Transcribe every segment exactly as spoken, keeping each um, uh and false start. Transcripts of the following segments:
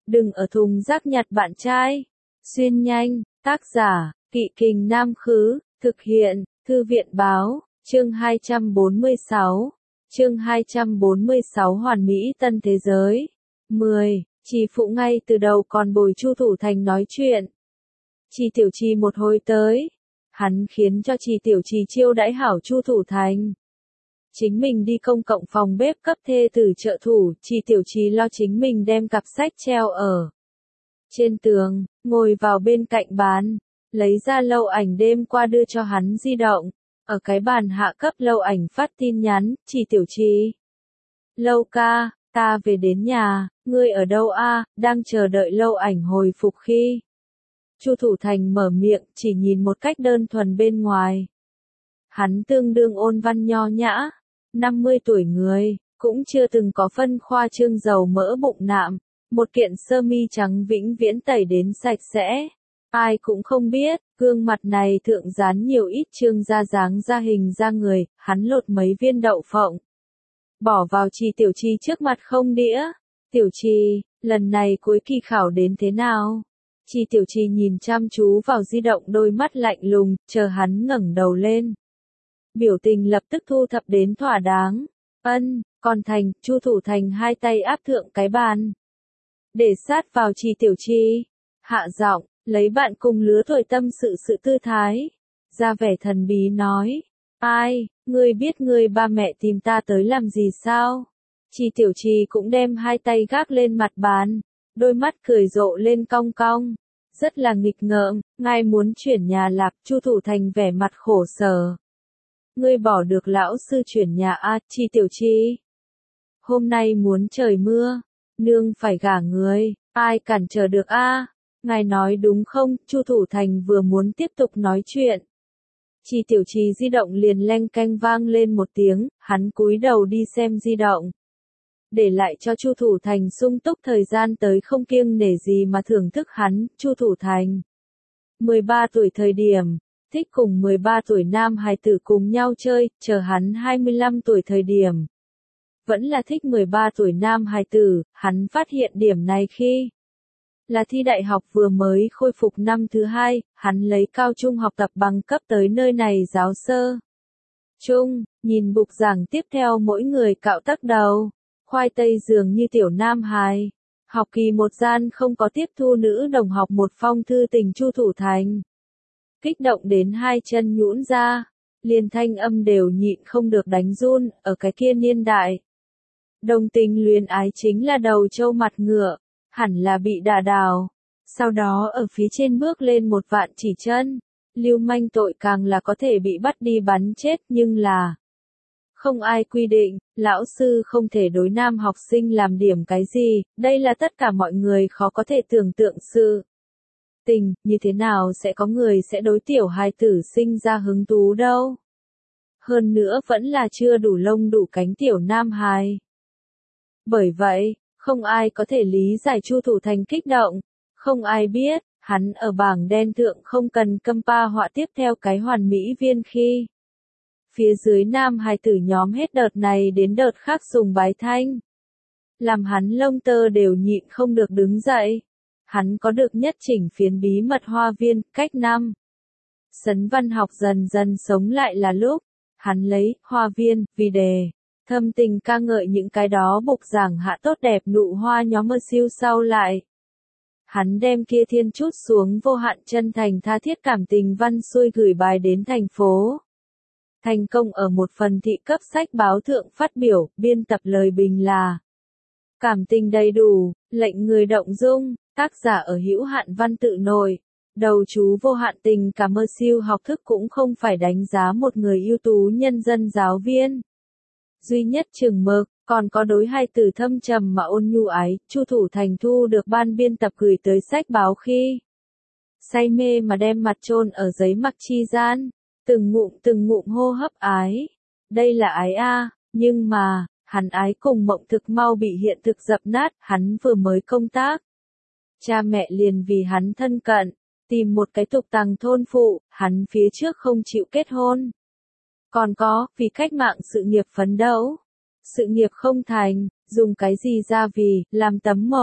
Đừng ở thùng rác nhặt bạn trai. Xuyên nhanh, tác giả, Kỵ Kình Nam Khứ, thực hiện, Thư viện Báo, chương hai trăm bốn mươi sáu. Chương hai trăm bốn mươi sáu Hoàn Mỹ Tân Thế Giới. mười. Trì Phụ ngay từ đầu còn bồi Chu Thủ Thành nói chuyện. Trì Tiểu Trì một hồi tới, hắn khiến cho Trì Tiểu Trì chiêu đãi hảo Chu Thủ Thành. Chính mình đi công cộng phòng bếp cấp thê tử trợ thủ, Trì Tiểu Trì lo chính mình đem cặp sách treo ở trên tường, ngồi vào bên cạnh bàn, lấy ra lâu ảnh đêm qua đưa cho hắn di động, ở cái bàn hạ cấp lâu ảnh phát tin nhắn, Trì Tiểu Trì. Lâu ca, ta về đến nhà, ngươi ở đâu a? Đang chờ đợi lâu ảnh hồi phục khi. Chu Thủ Thành mở miệng, chỉ nhìn một cách đơn thuần bên ngoài. Hắn tương đương ôn văn nho nhã, năm mươi tuổi người, cũng chưa từng có phân khoa trương dầu mỡ bụng nạm, một kiện sơ mi trắng vĩnh viễn tẩy đến sạch sẽ. Ai cũng không biết, gương mặt này thượng dán nhiều ít trương da dáng da hình da người, hắn lột mấy viên đậu phộng. Bỏ vào Trì Tiểu Trì trước mặt không đĩa. Tiểu Trì, lần này cuối kỳ khảo đến thế nào? Trì Tiểu Trì nhìn chăm chú vào di động đôi mắt lạnh lùng, chờ hắn ngẩng đầu lên. Biểu tình lập tức thu thập đến thỏa đáng. Ân, còn Thành, Chu Thủ Thành hai tay áp thượng cái bàn. Để sát vào Trì Tiểu Trì. Hạ giọng, lấy bạn cùng lứa tuổi tâm sự sự tư thái. Ra vẻ thần bí nói. Ai, ngươi biết ngươi ba mẹ tìm ta tới làm gì sao? Trì Tiểu Trì cũng đem hai tay gác lên mặt bàn. Đôi mắt cười rộ lên cong cong. Rất là nghịch ngợm, ngài muốn chuyển nhà lạc, Chu Thủ Thành vẻ mặt khổ sở. Ngươi bỏ được lão sư chuyển nhà a, Trì Tiểu Trì. Hôm nay muốn trời mưa, nương phải gả người, ai cản trở được a? Ngài nói đúng không? Chu Thủ Thành vừa muốn tiếp tục nói chuyện. Trì Tiểu Trì di động liền leng keng vang lên một tiếng, hắn cúi đầu đi xem di động. Để lại cho Chu Thủ Thành sung túc thời gian tới không kiêng nể gì mà thưởng thức hắn, Chu Thủ Thành. mười ba tuổi thời điểm, thích cùng mười ba tuổi nam hài tử cùng nhau chơi, chờ hắn hai mươi lăm tuổi thời điểm. Vẫn là thích mười ba tuổi nam hài tử, hắn phát hiện điểm này khi là thi đại học vừa mới khôi phục năm thứ hai, hắn lấy cao trung học tập bằng cấp tới nơi này giáo sơ. Trung, nhìn bục giảng tiếp theo mỗi người cạo tắc đầu, khoai tây dường như tiểu nam hài. Học kỳ một gian không có tiếp thu nữ đồng học một phong thư tình Chu Thủ Thành. Kích động đến hai chân nhũn ra, liền thanh âm đều nhịn không được đánh run, ở cái kia niên đại. Đồng tình luyến ái chính là đầu trâu mặt ngựa, hẳn là bị đả đào. Sau đó ở phía trên bước lên một vạn chỉ chân, lưu manh tội càng là có thể bị bắt đi bắn chết, nhưng là không ai quy định, lão sư không thể đối nam học sinh làm điểm cái gì, đây là tất cả mọi người khó có thể tưởng tượng sự tình, như thế nào sẽ có người sẽ đối tiểu hài tử sinh ra hứng thú đâu. Hơn nữa vẫn là chưa đủ lông đủ cánh tiểu nam hài. Bởi vậy, không ai có thể lý giải Chu Thủ Thành kích động, không ai biết, hắn ở bảng đen thượng không cần câm pa họa tiếp theo cái hoàn mỹ viên khi. Phía dưới nam hài tử nhóm hết đợt này đến đợt khác sùng bái thanh. Làm hắn lông tơ đều nhịn không được đứng dậy. Hắn có được nhất chỉnh phiến bí mật hoa viên, cách năm. Sấn văn học dần dần sống lại là lúc, hắn lấy, hoa viên, vì đề, thâm tình ca ngợi những cái đó bục giảng hạ tốt đẹp nụ hoa nhóm mơ siêu sau lại. Hắn đem kia thiên chút xuống vô hạn chân thành tha thiết cảm tình văn xuôi gửi bài đến thành phố. Thành công ở một phần thị cấp sách báo thượng phát biểu, biên tập lời bình là cảm tình đầy đủ, lệnh người động dung, tác giả ở hữu hạn văn tự nội. Đầu chú vô hạn tình cảm mơ siêu học thức cũng không phải đánh giá một người ưu tú nhân dân giáo viên. Duy nhất chừng mực, còn có đối hai từ thâm trầm mà ôn nhu ái, Chu Thủ Thành thu được ban biên tập gửi tới sách báo khi. Say mê mà đem mặt chôn ở giấy mặc chi gian, từng ngụm từng ngụm hô hấp ái. Đây là ái a, nhưng mà, hắn ái cùng mộng thực mau bị hiện thực dập nát, hắn vừa mới công tác. Cha mẹ liền vì hắn thân cận, tìm một cái tục tằng thôn phụ, hắn phía trước không chịu kết hôn. Còn có, vì cách mạng sự nghiệp phấn đấu. Sự nghiệp không thành, dùng cái gì ra vì, làm tấm mộc.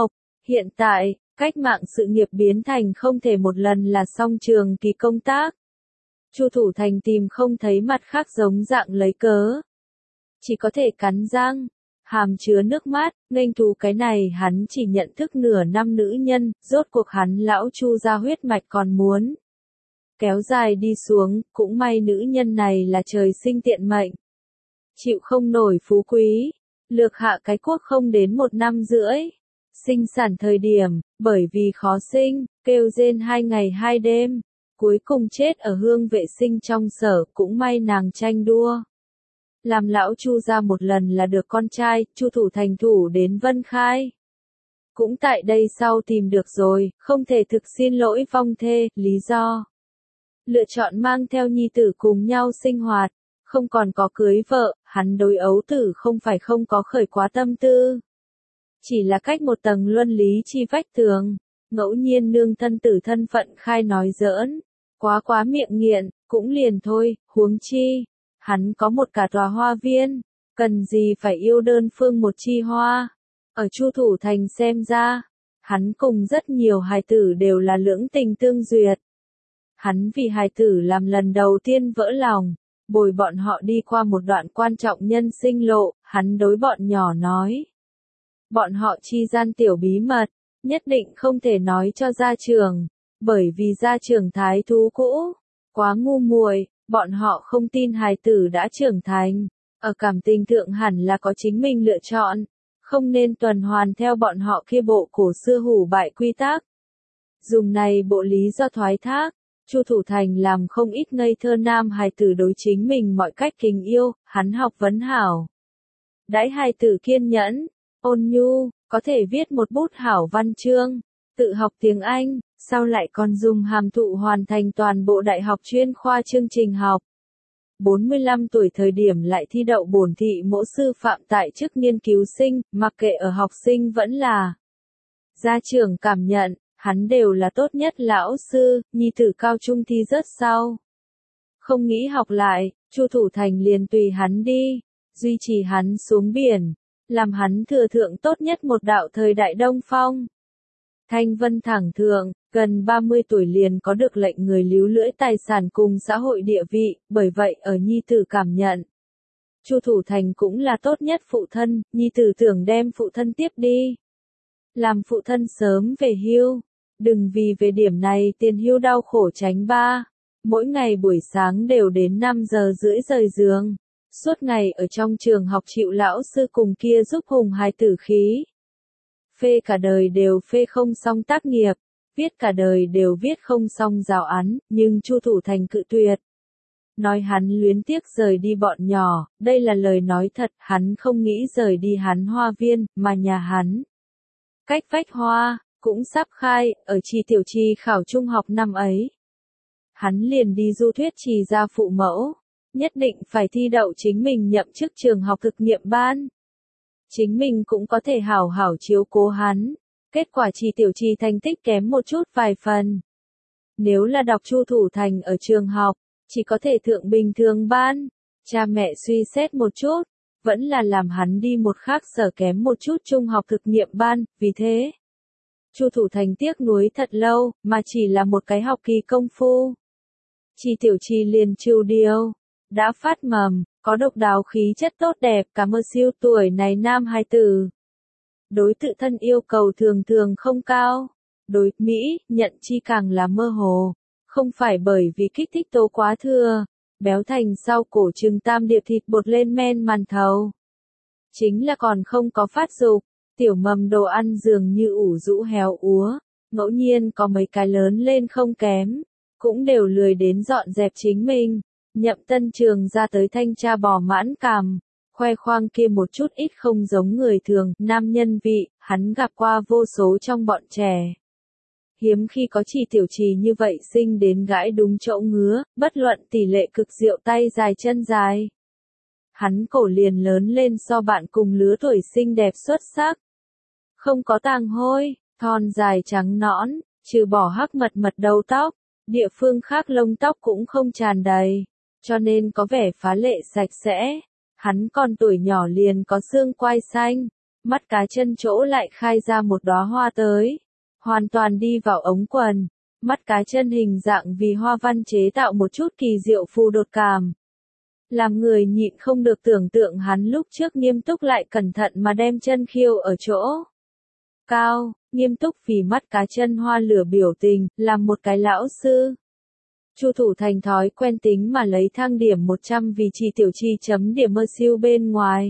Hiện tại, cách mạng sự nghiệp biến thành không thể một lần là xong trường kỳ công tác. Chu Thủ Thành tìm không thấy mặt khác giống dạng lấy cớ. Chỉ có thể cắn răng, hàm chứa nước mắt, nghênh thú cái này hắn chỉ nhận thức nửa năm nữ nhân, rốt cuộc hắn lão Chu ra huyết mạch còn muốn. Kéo dài đi xuống, cũng may nữ nhân này là trời sinh tiện mệnh. Chịu không nổi phú quý, lược hạ cái quốc không đến một năm rưỡi. Sinh sản thời điểm, bởi vì khó sinh, kêu rên hai ngày hai đêm, cuối cùng chết ở hương vệ sinh trong sở, cũng may nàng tranh đua. Làm lão Chu ra một lần là được con trai, Chu Thủ Thành thủ đến Vân Khai. Cũng tại đây sau tìm được rồi, không thể thực xin lỗi vong thê, lý do. Lựa chọn mang theo nhi tử cùng nhau sinh hoạt, không còn có cưới vợ, hắn đối ấu tử không phải không có khởi quá tâm tư. Chỉ là cách một tầng luân lý chi vách tường, ngẫu nhiên nương thân tử thân phận khai nói giỡn, quá quá miệng nghiện, cũng liền thôi, huống chi. Hắn có một cả tòa hoa viên, cần gì phải yêu đơn phương một chi hoa. Ở Chu Thủ Thành xem ra, hắn cùng rất nhiều hài tử đều là lưỡng tình tương duyệt. Hắn vì hài tử làm lần đầu tiên vỡ lòng, bồi bọn họ đi qua một đoạn quan trọng nhân sinh lộ, hắn đối bọn nhỏ nói. Bọn họ chi gian tiểu bí mật, nhất định không thể nói cho gia trưởng, bởi vì gia trưởng thái thú cũ, quá ngu muội. Bọn họ không tin hài tử đã trưởng thành, ở cảm tình thượng hẳn là có chính mình lựa chọn, không nên tuần hoàn theo bọn họ kia bộ cổ xưa hủ bại quy tắc. Dùng này bộ lý do thoái thác, Chu Thủ Thành làm không ít ngây thơ nam hài tử đối chính mình mọi cách kính yêu, hắn học vấn hảo. Đãi hài tử kiên nhẫn, ôn nhu, có thể viết một bút hảo văn chương, tự học tiếng Anh. Sau lại còn dùng hàm thụ hoàn thành toàn bộ đại học chuyên khoa chương trình học. bốn mươi lăm tuổi thời điểm lại thi đậu bổn thị mỗ sư phạm tại chức nghiên cứu sinh, mặc kệ ở học sinh vẫn là. Gia trưởng cảm nhận, hắn đều là tốt nhất lão sư, nhi tử cao trung thi rớt sau. Không nghĩ học lại, Chu Thủ Thành liền tùy hắn đi, duy trì hắn xuống biển, làm hắn thừa thượng tốt nhất một đạo thời đại Đông Phong. Thanh Vân thẳng thượng, gần ba mươi tuổi liền có được lệnh người líu lưỡi tài sản cùng xã hội địa vị, bởi vậy ở nhi tử cảm nhận. Chu Thủ Thành cũng là tốt nhất phụ thân, nhi tử tưởng đem phụ thân tiếp đi. Làm phụ thân sớm về hưu, đừng vì về điểm này tiền hưu đau khổ tránh ba. Mỗi ngày buổi sáng đều đến năm giờ rưỡi rời giường, suốt ngày ở trong trường học chịu lão sư cùng kia giúp hùng hài tử khí. Phê cả đời đều phê không xong tác nghiệp, viết cả đời đều viết không xong giáo án, nhưng Chu Thủ Thành cự tuyệt. Nói hắn luyến tiếc rời đi bọn nhỏ, đây là lời nói thật, hắn không nghĩ rời đi hắn hoa viên, mà nhà hắn. Cách vách hoa, cũng sắp khai, ở Trì Tiểu Trì khảo trung học năm ấy. Hắn liền đi du thuyết Trì ra phụ mẫu, nhất định phải thi đậu chính mình nhậm chức trường học thực nghiệm ban. Chính mình cũng có thể hảo hảo chiếu cố hắn, kết quả Trì Tiểu Trì thành tích kém một chút vài phần. Nếu là đọc Chu Thủ Thành ở trường học, chỉ có thể thượng bình thường ban, cha mẹ suy xét một chút, vẫn là làm hắn đi một khác sở kém một chút trung học thực nghiệm ban, vì thế. Chu Thủ Thành tiếc nuối thật lâu, mà chỉ là một cái học kỳ công phu. Trì Tiểu Trì liền chiêu điều, đã phát mầm, có độc đáo khí chất tốt đẹp, cảm ơn siêu tuổi này nam hài tử. Đối tự thân yêu cầu thường thường không cao, đối Mỹ, nhận chi càng là mơ hồ, không phải bởi vì kích thích tố quá thừa, béo thành sau cổ trừng tam điệp thịt bột lên men màn thầu. Chính là còn không có phát dục, tiểu mầm đồ ăn dường như ủ rũ héo úa, ngẫu nhiên có mấy cái lớn lên không kém, cũng đều lười đến dọn dẹp chính mình. Nhậm Tân Trường ra tới thanh tra bò mãn cằm, khoe khoang kia một chút ít không giống người thường, nam nhân vị, hắn gặp qua vô số trong bọn trẻ. Hiếm khi có Trì Tiểu Trì như vậy sinh đến gãi đúng chỗ ngứa, bất luận tỷ lệ cực diệu tay dài chân dài. Hắn cổ liền lớn lên so bạn cùng lứa tuổi xinh đẹp xuất sắc. Không có tàng hôi, thon dài trắng nõn, trừ bỏ hắc mật mật đầu tóc, địa phương khác lông tóc cũng không tràn đầy, cho nên có vẻ phá lệ sạch sẽ. Hắn còn tuổi nhỏ liền có xương quai xanh, mắt cá chân chỗ lại khai ra một đóa hoa tới, hoàn toàn đi vào ống quần, mắt cá chân hình dạng vì hoa văn chế tạo một chút kỳ diệu phù đột cảm. Làm người nhịn không được tưởng tượng hắn lúc trước nghiêm túc lại cẩn thận mà đem chân khiêu ở chỗ cao, nghiêm túc vì mắt cá chân hoa lửa biểu tình, làm một cái lão sư. Chu Thủ Thành thói quen tính mà lấy thang điểm một trăm vì Trì Tiểu Trì chấm điểm mơ siêu bên ngoài.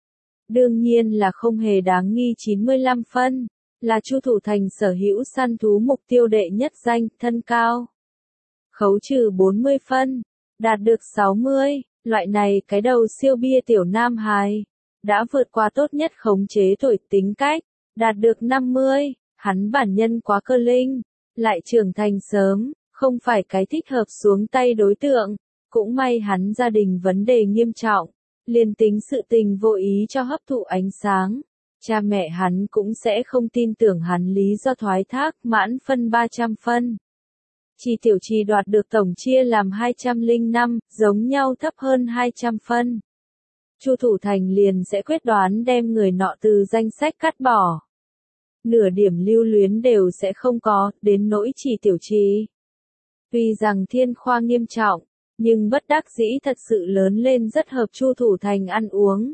Đương nhiên là không hề đáng nghi chín mươi lăm phân, là Chu Thủ Thành sở hữu săn thú mục tiêu đệ nhất danh, thân cao. Khấu trừ bốn mươi phân, đạt được sáu mươi, loại này cái đầu siêu bia tiểu nam hài, đã vượt qua tốt nhất khống chế tuổi tính cách, đạt được năm mươi, hắn bản nhân quá cơ linh, lại trưởng thành sớm, không phải cái thích hợp xuống tay đối tượng, cũng may hắn gia đình vấn đề nghiêm trọng, liền tính sự tình vô ý cho hấp thụ ánh sáng, cha mẹ hắn cũng sẽ không tin tưởng hắn lý do thoái thác, mãn phân ba trăm phân. Trì Tiểu Trì đoạt được tổng chia làm hai trăm lẻ năm, giống nhau thấp hơn hai trăm phân. Chu Thủ Thành liền sẽ quyết đoán đem người nọ từ danh sách cắt bỏ. Nửa điểm lưu luyến đều sẽ không có, đến nỗi Trì Tiểu Trì. Tuy rằng thiên khoa nghiêm trọng, nhưng bất đắc dĩ thật sự lớn lên rất hợp Chu Thủ Thành ăn uống.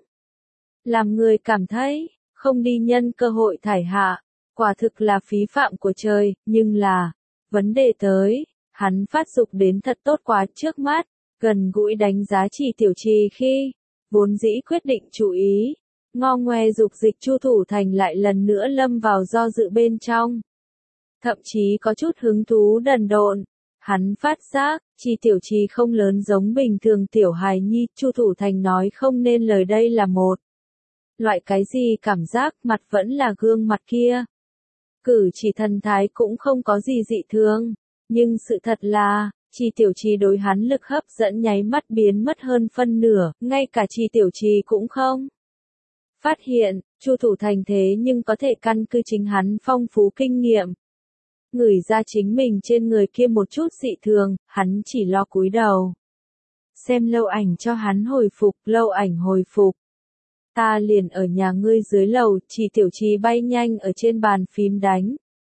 Làm người cảm thấy, không đi nhân cơ hội thải hạ, quả thực là phí phạm của trời, nhưng là, vấn đề tới, hắn phát dục đến thật tốt quá trước mắt, gần gũi đánh giá Trì Tiểu Trì khi, vốn dĩ quyết định chú ý, ngo ngoe dục dịch Chu Thủ Thành lại lần nữa lâm vào do dự bên trong. Thậm chí có chút hứng thú đần độn, hắn phát giác, Trì Tiểu Trì không lớn giống bình thường tiểu hài nhi, Chu Thủ Thành nói không nên lời đây là một loại cái gì cảm giác, mặt vẫn là gương mặt kia. Cử chỉ thần thái cũng không có gì dị thường, nhưng sự thật là, Trì Tiểu Trì đối hắn lực hấp dẫn nháy mắt biến mất hơn phân nửa, ngay cả Trì Tiểu Trì cũng không phát hiện, Chu Thủ Thành thế nhưng có thể căn cứ chính hắn phong phú kinh nghiệm. Ngửi ra chính mình trên người kia một chút dị thường, hắn chỉ lo cúi đầu. Xem Lâu Ảnh cho hắn hồi phục, Lâu Ảnh hồi phục. Ta liền ở nhà ngươi dưới lầu, Trì Tiểu Trì bay nhanh ở trên bàn phím đánh.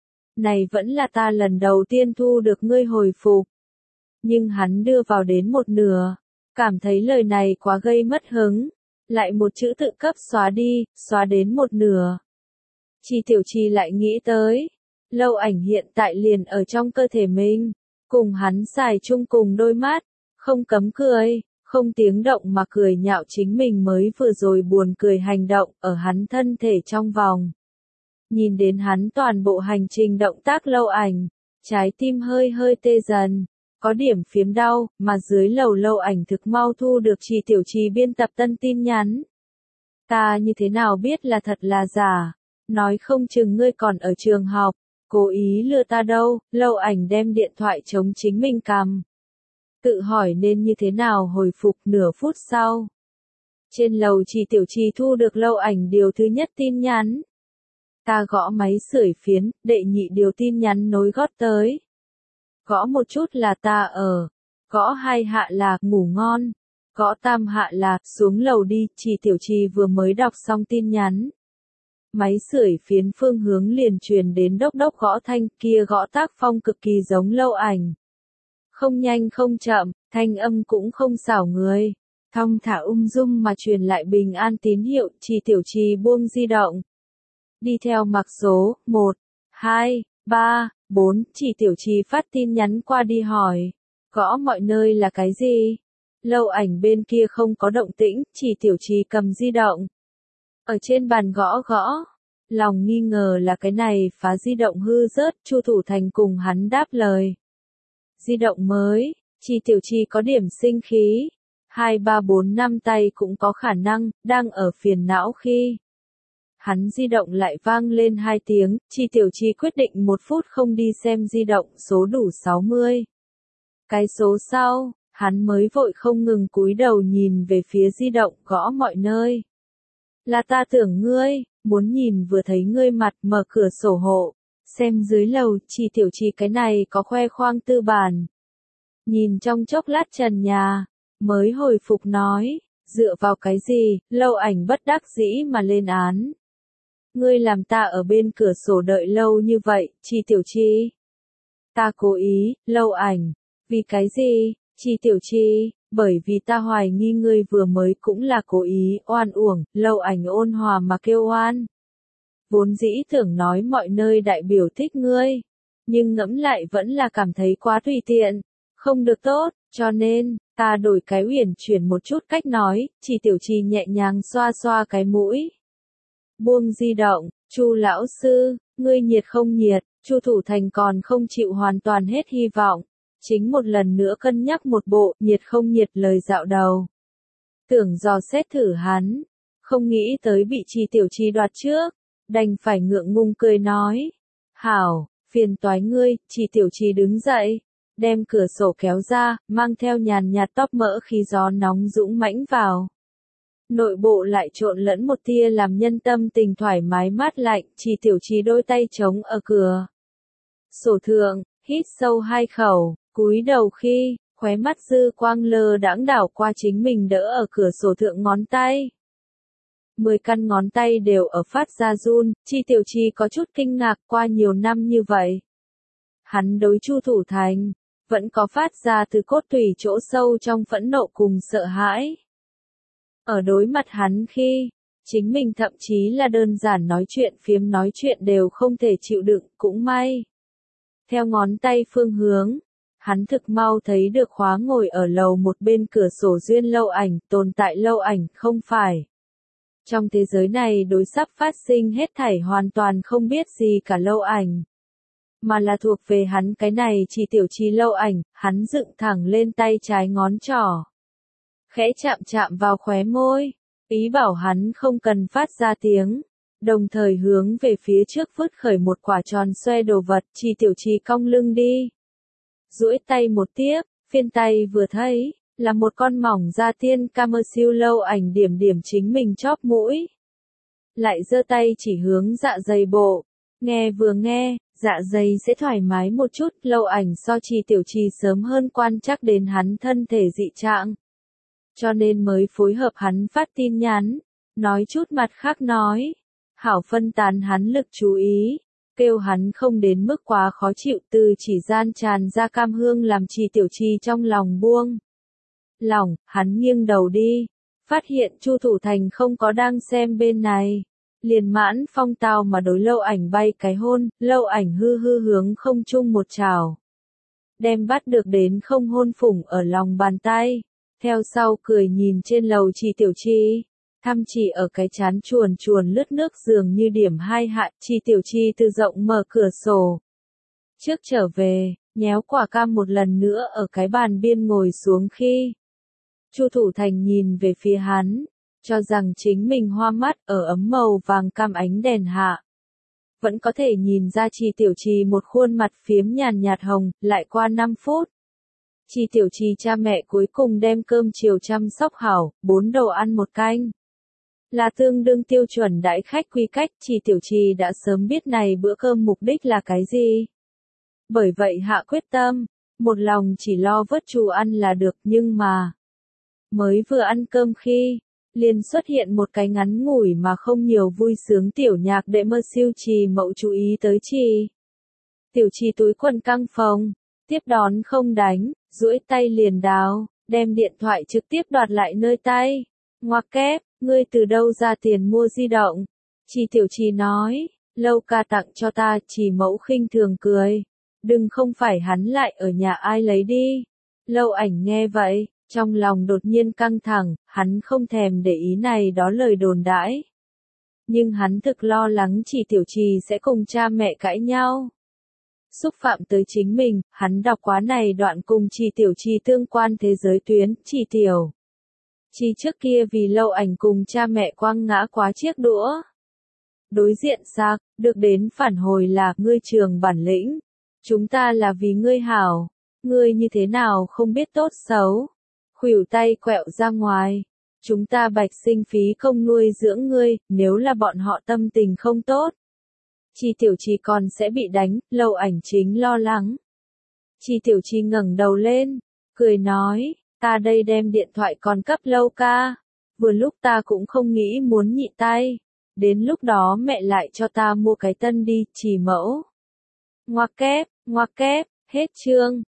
Này vẫn là ta lần đầu tiên thu được ngươi hồi phục. Nhưng hắn đưa vào đến một nửa, cảm thấy lời này quá gây mất hứng, lại một chữ tự cấp xóa đi, xóa đến một nửa. Trì Tiểu Trì lại nghĩ tới, Lâu Ảnh hiện tại liền ở trong cơ thể mình, cùng hắn xài chung cùng đôi mắt, không cấm cười, không tiếng động mà cười nhạo chính mình mới vừa rồi buồn cười hành động ở hắn thân thể trong vòng. Nhìn đến hắn toàn bộ hành trình động tác Lâu Ảnh, trái tim hơi hơi tê dần, có điểm phiếm đau, mà dưới lầu Lâu Ảnh thực mau thu được Trì Tiểu Trì biên tập tân tin nhắn. Ta như thế nào biết là thật là giả, nói không chừng ngươi còn ở trường học, cố ý lừa ta đâu, Lâu Ảnh đem điện thoại chống chính mình cầm. Tự hỏi nên như thế nào hồi phục nửa phút sau. Trên lầu Trì Tiểu Trì thu được Lâu Ảnh điều thứ nhất tin nhắn. Ta gõ máy sưởi phiến, đệ nhị điều tin nhắn nối gót tới. Gõ một chút là ta ở. Gõ hai hạ là ngủ ngon. Gõ tam hạ là xuống lầu đi, Trì Tiểu Trì vừa mới đọc xong tin nhắn. Máy sưởi phiến phương hướng liền truyền đến đốc đốc gõ thanh, kia gõ tác phong cực kỳ giống Lâu Ảnh. Không nhanh không chậm, thanh âm cũng không xảo người. Thong thả ung dung mà truyền lại bình an tín hiệu, Trì Tiểu Trì buông di động. Đi theo mặc số, một, hai, ba, bốn, Trì Tiểu Trì phát tin nhắn qua đi hỏi. Gõ mọi nơi là cái gì? Lâu Ảnh bên kia không có động tĩnh, Trì Tiểu Trì cầm di động. Ở trên bàn gõ gõ. Lòng nghi ngờ là cái này phá di động hư rớt, Chu Thủ Thành cùng hắn đáp lời. Di động mới, Trì Tiểu Trì có điểm sinh khí. Hai ba bốn năm tay cũng có khả năng, đang ở phiền não khi. Hắn di động lại vang lên hai tiếng, Trì Tiểu Trì quyết định một phút không đi xem di động, số đủ sáu mươi. Cái số sau, hắn mới vội không ngừng cúi đầu nhìn về phía di động, gõ mọi nơi. Là ta tưởng ngươi, muốn nhìn vừa thấy ngươi mặt, mở cửa sổ hộ, xem dưới lầu, Trì Tiểu Trì cái này có khoe khoang tư bản. Nhìn trong chốc lát trần nhà, mới hồi phục nói, dựa vào cái gì, Lâu Ảnh bất đắc dĩ mà lên án. Ngươi làm ta ở bên cửa sổ đợi lâu như vậy, Chi Tiểu Chi. Ta cố ý, Lâu Ảnh. Vì cái gì, Chi Tiểu Chi? Bởi vì ta hoài nghi ngươi vừa mới cũng là cố ý, oan uổng, Lâu Ảnh ôn hòa mà kêu oan. Vốn dĩ tưởng nói mọi nơi đại biểu thích ngươi, nhưng ngẫm lại vẫn là cảm thấy quá tùy tiện, không được tốt, cho nên, ta đổi cái uyển chuyển một chút cách nói, Chi Tiểu Chi nhẹ nhàng xoa xoa cái mũi. Buông di động, Chu lão sư, ngươi nhiệt không nhiệt, Chu Thủ Thành còn không chịu hoàn toàn hết hy vọng, chính một lần nữa cân nhắc một bộ, nhiệt không nhiệt lời dạo đầu. Tưởng dò xét thử hắn, không nghĩ tới bị Chi Tiểu Chi đoạt trước, đành phải ngượng ngùng cười nói. Hảo, phiền toái ngươi, Chi Tiểu Chi đứng dậy, đem cửa sổ kéo ra, mang theo nhàn nhạt tóc mỡ khi gió nóng dũng mãnh vào. Nội bộ lại trộn lẫn một tia làm nhân tâm tình thoải mái mát lạnh, Chi Tiểu Chi đôi tay trống ở cửa sổ thượng, hít sâu hai khẩu, cúi đầu khi, khóe mắt dư quang lơ đãng đảo qua chính mình đỡ ở cửa sổ thượng ngón tay. Mười căn ngón tay đều ở phát ra run, Chi Tiểu Chi có chút kinh ngạc qua nhiều năm như vậy. Hắn đối Chu Thủ Thành, vẫn có phát ra từ cốt tủy chỗ sâu trong phẫn nộ cùng sợ hãi. Ở đối mặt hắn khi, chính mình thậm chí là đơn giản nói chuyện phiếm nói chuyện đều không thể chịu đựng, cũng may. Theo ngón tay phương hướng, hắn thực mau thấy được khóa ngồi ở lầu một bên cửa sổ duyên Lâu Ảnh, tồn tại Lâu Ảnh, không phải. Trong thế giới này đối sắp phát sinh hết thảy hoàn toàn không biết gì cả Lâu Ảnh. Mà là thuộc về hắn cái này Chi Tiểu Chi Lâu Ảnh, hắn dựng thẳng lên tay trái ngón trỏ. Khẽ chạm chạm vào khóe môi, ý bảo hắn không cần phát ra tiếng, đồng thời hướng về phía trước vứt khởi một quả tròn xoe đồ vật, Chi Tiểu Chi cong lưng đi. Duỗi tay một tiếp, phiên tay vừa thấy, là một con mỏng da tiên cam siêu Lâu Ảnh điểm điểm chính mình chóp mũi. Lại giơ tay chỉ hướng dạ dày bộ, nghe vừa nghe, dạ dày sẽ thoải mái một chút, Lâu Ảnh so Chi Tiểu Chi sớm hơn quan chắc đến hắn thân thể dị trạng. Cho nên mới phối hợp hắn phát tin nhắn, nói chút mặt khác nói, hảo phân tán hắn lực chú ý, kêu hắn không đến mức quá khó chịu từ chỉ gian tràn ra cam hương làm Chi Tiểu Chi trong lòng buông. Lòng, hắn nghiêng đầu đi, phát hiện Chu Thủ Thành không có đang xem bên này, liền mãn phong tao mà đối Lâu Ảnh bay cái hôn, Lâu Ảnh hư hư hướng không chung một trào. Đem bắt được đến không hôn phủng ở lòng bàn tay. Theo sau cười nhìn trên lầu Chi Tiểu Chi, thăm chỉ ở cái chán chuồn chuồn lướt nước dường như điểm hai hạ, Chi Tiểu Chi tự rộng mở cửa sổ. Trước trở về, nhéo quả cam một lần nữa ở cái bàn biên ngồi xuống khi. Chu Thủ Thành nhìn về phía hắn, cho rằng chính mình hoa mắt ở ấm màu vàng cam ánh đèn hạ. Vẫn có thể nhìn ra Chi Tiểu Chi một khuôn mặt phiếm nhàn nhạt hồng, lại qua năm phút. Chi Tiểu Chi cha mẹ cuối cùng đem cơm chiều chăm sóc hảo, bốn đồ ăn một canh. Là tương đương tiêu chuẩn đãi khách quy cách, Chi Tiểu Chi đã sớm biết này bữa cơm mục đích là cái gì. Bởi vậy hạ quyết tâm, một lòng chỉ lo vớt chu ăn là được, nhưng mà, mới vừa ăn cơm khi, liền xuất hiện một cái ngắn ngủi mà không nhiều vui sướng tiểu nhạc đệ mơ siêu Trì Mậu chú ý tới Chi. Tiểu Chi túi quần căng phồng, tiếp đón không đánh, duỗi tay liền đào, đem điện thoại trực tiếp đoạt lại nơi tay. Ngoặc kép, ngươi từ đâu ra tiền mua di động? Chi Tiểu Chi nói, Lâu ca tặng cho ta, Trì Mẫu khinh thường cười. Đừng không phải hắn lại ở nhà ai lấy đi. Lâu Ảnh nghe vậy, trong lòng đột nhiên căng thẳng, hắn không thèm để ý này đó lời đồn đãi. Nhưng hắn thực lo lắng Chi Tiểu Chi sẽ cùng cha mẹ cãi nhau. Xúc phạm tới chính mình, hắn đọc quá này đoạn cùng Chi Tiểu Chi tương quan thế giới tuyến, Chi Tiểu Chi trước kia vì Lâu Ảnh cùng cha mẹ quăng ngã quá chiếc đũa. Đối diện xác, được đến phản hồi là, ngươi trường bản lĩnh, chúng ta là vì ngươi hảo, ngươi như thế nào không biết tốt xấu, khuỷu tay quẹo ra ngoài, chúng ta bạch sinh phí công nuôi dưỡng ngươi, nếu là bọn họ tâm tình không tốt. Chi Tiểu Chi còn sẽ bị đánh, Lâu Ảnh chính lo lắng. Chi Tiểu Chi ngẩng đầu lên, cười nói, ta đây đem điện thoại còn cấp Lâu ca, vừa lúc ta cũng không nghĩ muốn nhịn tay, đến lúc đó mẹ lại cho ta mua cái tân đi, chỉ mẫu. Ngoặc kép, ngoặc kép, hết chương.